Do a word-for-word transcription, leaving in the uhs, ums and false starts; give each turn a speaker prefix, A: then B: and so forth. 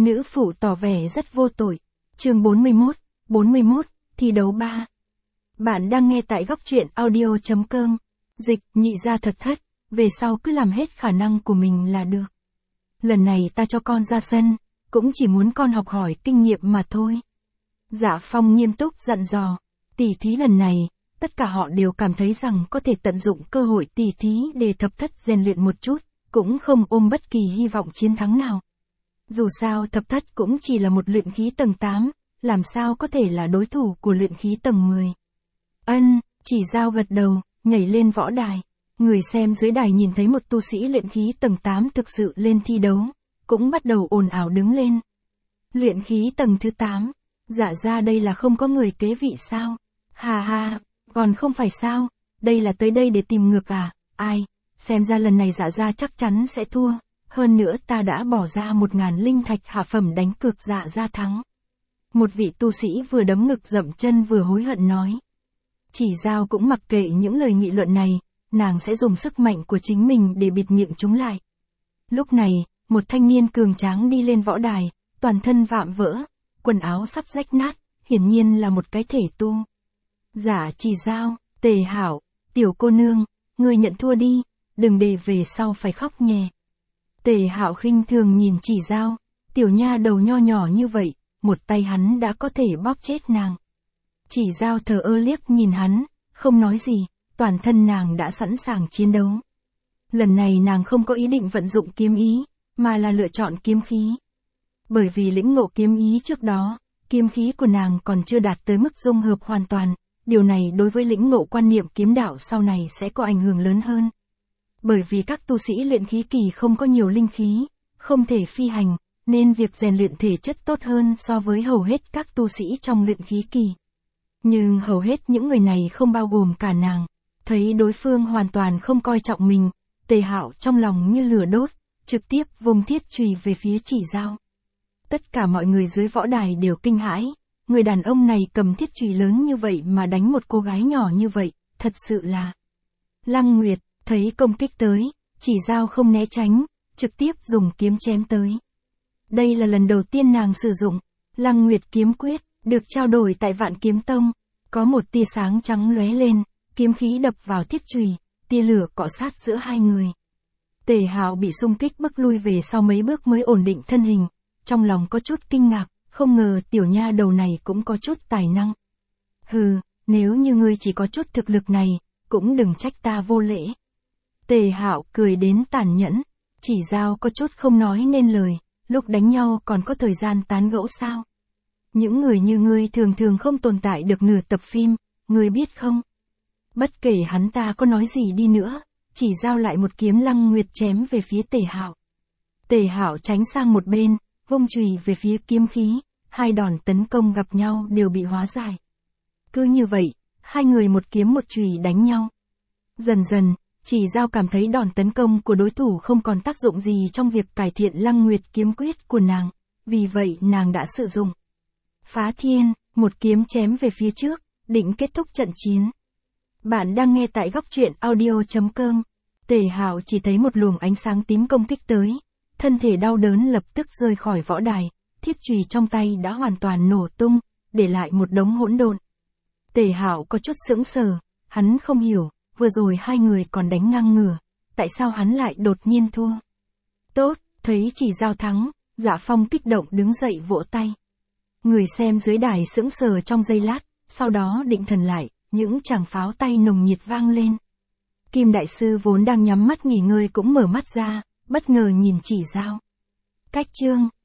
A: Nữ phụ tỏ vẻ rất vô tội. Chương bốn mươi mốt, bốn mươi mốt, thi đấu ba. Bạn đang nghe tại góc truyện audio chấm com. Dịch, nhị ra thật thất, về sau cứ làm hết khả năng của mình là được. Lần này ta cho con ra sân, cũng chỉ muốn con học hỏi kinh nghiệm mà thôi. Dạ Phong nghiêm túc dặn dò, tỉ thí lần này, tất cả họ đều cảm thấy rằng có thể tận dụng cơ hội tỉ thí để thập thất rèn luyện một chút, cũng không ôm bất kỳ hy vọng chiến thắng nào. Dù sao thập thất cũng chỉ là một luyện khí tầng tám, làm sao có thể là đối thủ của luyện khí tầng mười. Ân, chỉ giao gật đầu, nhảy lên võ đài. Người xem dưới đài nhìn thấy một tu sĩ luyện khí tầng tám thực sự lên thi đấu, cũng bắt đầu ồn ào đứng lên. Luyện khí tầng thứ tám, dạ ra đây là không có người kế vị sao? Hà hà, còn không phải sao, đây là tới đây để tìm ngược à, ai, xem ra lần này dạ ra chắc chắn sẽ thua. Hơn nữa ta đã bỏ ra một ngàn linh thạch hạ phẩm đánh cược dạ ra thắng. Một vị tu sĩ vừa đấm ngực dậm chân vừa hối hận nói. Chỉ giao cũng mặc kệ những lời nghị luận này, nàng sẽ dùng sức mạnh của chính mình để bịt miệng chúng lại. Lúc này, một thanh niên cường tráng đi lên võ đài, toàn thân vạm vỡ, quần áo sắp rách nát, hiển nhiên là một cái thể tu. Dạ Chỉ giao, Tề Hảo, tiểu cô nương, người nhận thua đi, đừng để về sau phải khóc nhè. Tề Hạo khinh thường nhìn Chỉ giao, tiểu nha đầu nho nhỏ như vậy, một tay hắn đã có thể bóp chết nàng. Chỉ giao thờ ơ liếc nhìn hắn, không nói gì, toàn thân nàng đã sẵn sàng chiến đấu. Lần này nàng không có ý định vận dụng kiếm ý, mà là lựa chọn kiếm khí. Bởi vì lĩnh ngộ kiếm ý trước đó, kiếm khí của nàng còn chưa đạt tới mức dung hợp hoàn toàn, điều này đối với lĩnh ngộ quan niệm kiếm đạo sau này sẽ có ảnh hưởng lớn hơn. Bởi vì các tu sĩ luyện khí kỳ không có nhiều linh khí, không thể phi hành, nên việc rèn luyện thể chất tốt hơn so với hầu hết các tu sĩ trong luyện khí kỳ. Nhưng hầu hết những người này không bao gồm cả nàng, thấy đối phương hoàn toàn không coi trọng mình, Tề Hạo trong lòng như lửa đốt, trực tiếp vung thiết chùy về phía Chỉ giao. Tất cả mọi người dưới võ đài đều kinh hãi, người đàn ông này cầm thiết chùy lớn như vậy mà đánh một cô gái nhỏ như vậy, thật sự là. Lăng Nguyệt thấy công kích tới, Chỉ giao không né tránh, trực tiếp dùng kiếm chém tới. Đây là lần đầu tiên nàng sử dụng Lăng Nguyệt kiếm quyết, được trao đổi tại Vạn Kiếm Tông, có một tia sáng trắng lóe lên, kiếm khí đập vào thiết chùy, tia lửa cọ sát giữa hai người. Tề Hạo bị xung kích bước lui về sau mấy bước mới ổn định thân hình, trong lòng có chút kinh ngạc, không ngờ tiểu nha đầu này cũng có chút tài năng. Hừ, nếu như ngươi chỉ có chút thực lực này, cũng đừng trách ta vô lễ. Tề Hạo cười đến tàn nhẫn, Chỉ giao có chút không nói nên lời, lúc đánh nhau còn có thời gian tán gẫu sao? Những người như ngươi thường thường không tồn tại được nửa tập phim, ngươi biết không? Bất kể hắn ta có nói gì đi nữa, Chỉ giao lại một kiếm Lăng Nguyệt chém về phía Tề Hạo. Tề Hạo tránh sang một bên, vung chùy về phía kiếm khí, hai đòn tấn công gặp nhau đều bị hóa giải. Cứ như vậy, hai người một kiếm một chùy đánh nhau. Dần dần, Chỉ giao cảm thấy đòn tấn công của đối thủ không còn tác dụng gì trong việc cải thiện Lăng Nguyệt kiếm quyết của nàng, vì vậy nàng đã sử dụng Phá Thiên, một kiếm chém về phía trước, định kết thúc trận chiến. Bạn đang nghe tại góc truyện audio chấm com. Tề Hạo chỉ thấy một luồng ánh sáng tím công kích tới, thân thể đau đớn lập tức rơi khỏi võ đài, thiết chùy trong tay đã hoàn toàn nổ tung, để lại một đống hỗn độn. Tề Hạo có chút sững sờ, hắn không hiểu, vừa rồi hai người còn đánh ngang ngửa, tại sao hắn lại đột nhiên thua? Tốt, thấy Chỉ giao thắng, Dạ Phong kích động đứng dậy vỗ tay. Người xem dưới đài sững sờ trong giây lát, sau đó định thần lại, những tràng pháo tay nồng nhiệt vang lên. Kim Đại Sư vốn đang nhắm mắt nghỉ ngơi cũng mở mắt ra, bất ngờ nhìn Chỉ giao. Cách chương